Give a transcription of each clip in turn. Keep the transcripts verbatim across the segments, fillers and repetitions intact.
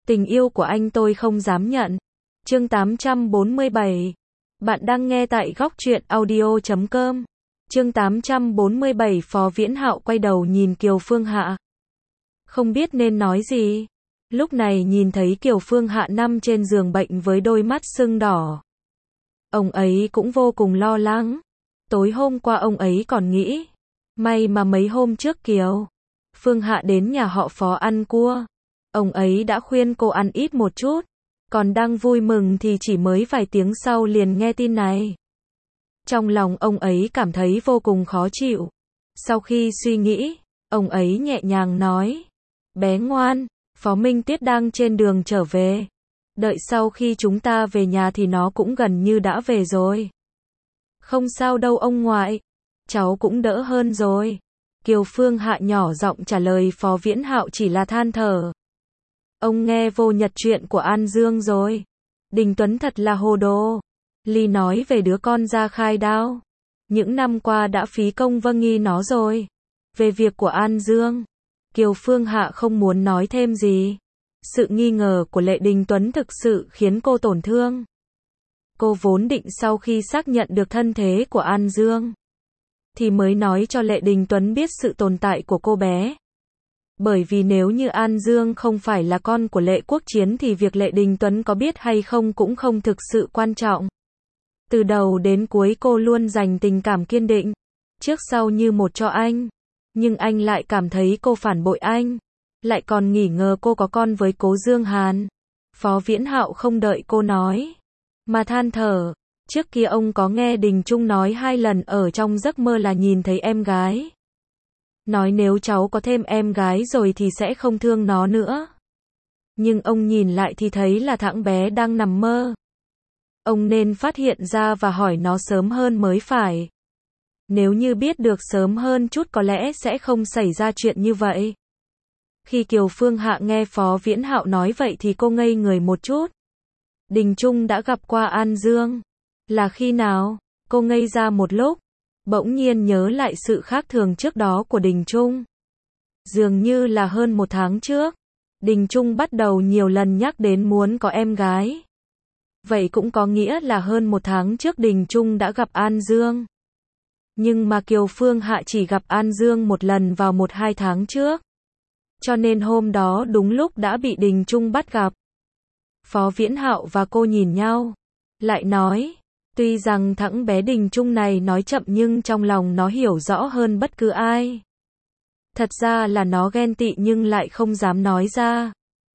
Tình yêu của anh tôi không dám nhận. Chương tám trăm bốn mươi bảy. Bạn đang nghe tại góc truyện audio chấm com. Chương tám trăm bốn mươi bảy. Phó Viễn Hạo quay đầu nhìn Kiều Phương Hạ. Không biết nên nói gì. Lúc này nhìn thấy Kiều Phương Hạ nằm trên giường bệnh với đôi mắt sưng đỏ. Ông ấy cũng vô cùng lo lắng. Tối hôm qua ông ấy còn nghĩ, may mà mấy hôm trước Kiều Phương Hạ đến nhà họ Phó ăn cua. Ông ấy đã khuyên cô ăn ít một chút. Còn đang vui mừng thì chỉ mới vài tiếng sau liền nghe tin này. Trong lòng ông ấy cảm thấy vô cùng khó chịu. Sau khi suy nghĩ, ông ấy nhẹ nhàng nói, bé ngoan, Phó Minh Tiết đang trên đường trở về. Đợi sau khi chúng ta về nhà thì nó cũng gần như đã về rồi. Không sao đâu ông ngoại, cháu cũng đỡ hơn rồi. Kiều Phương Hạ nhỏ giọng trả lời. Phó Viễn Hạo chỉ là than thở. Ông nghe vô nhật chuyện của An Dương rồi. Đình Tuấn thật là hồ đồ. Ly nói về đứa con ra khai đao. Những năm qua đã phí công vâng nghi nó rồi. Về việc của An Dương, Kiều Phương Hạ không muốn nói thêm gì. Sự nghi ngờ của Lệ Đình Tuấn thực sự khiến cô tổn thương. Cô vốn định sau khi xác nhận được thân thế của An Dương, thì mới nói cho Lệ Đình Tuấn biết sự tồn tại của cô bé. Bởi vì nếu như An Dương không phải là con của Lệ Quốc Chiến thì việc Lệ Đình Tuấn có biết hay không cũng không thực sự quan trọng. Từ đầu đến cuối cô luôn dành tình cảm kiên định, trước sau như một cho anh. Nhưng anh lại cảm thấy cô phản bội anh. Lại còn nghi ngờ cô có con với Cố Dương Hàn. Phó Viễn Hạo không đợi cô nói, mà than thở. Trước kia ông có nghe Đình Trung nói hai lần ở trong giấc mơ là nhìn thấy em gái. Nói nếu cháu có thêm em gái rồi thì sẽ không thương nó nữa. Nhưng ông nhìn lại thì thấy là thằng bé đang nằm mơ. Ông nên phát hiện ra và hỏi nó sớm hơn mới phải. Nếu như biết được sớm hơn chút có lẽ sẽ không xảy ra chuyện như vậy. Khi Kiều Phương Hạ nghe Phó Viễn Hạo nói vậy thì cô ngây người một chút. Đình Trung đã gặp qua An Dương. Là khi nào? Cô ngây ra một lúc. Bỗng nhiên nhớ lại sự khác thường trước đó của Đình Trung. Dường như là hơn một tháng trước. Đình Trung bắt đầu nhiều lần nhắc đến muốn có em gái. Vậy cũng có nghĩa là hơn một tháng trước Đình Trung đã gặp An Dương. Nhưng mà Kiều Phương Hạ chỉ gặp An Dương một lần vào một hai tháng trước. Cho nên hôm đó đúng lúc đã bị Đình Trung bắt gặp. Phó Viễn Hạo và cô nhìn nhau. Lại nói, tuy rằng thằng bé Đình Trung này nói chậm nhưng trong lòng nó hiểu rõ hơn bất cứ ai. Thật ra là nó ghen tị nhưng lại không dám nói ra.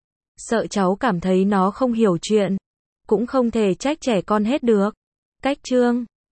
Sợ cháu cảm thấy nó không hiểu chuyện. Cũng không thể trách trẻ con hết được. Cách chương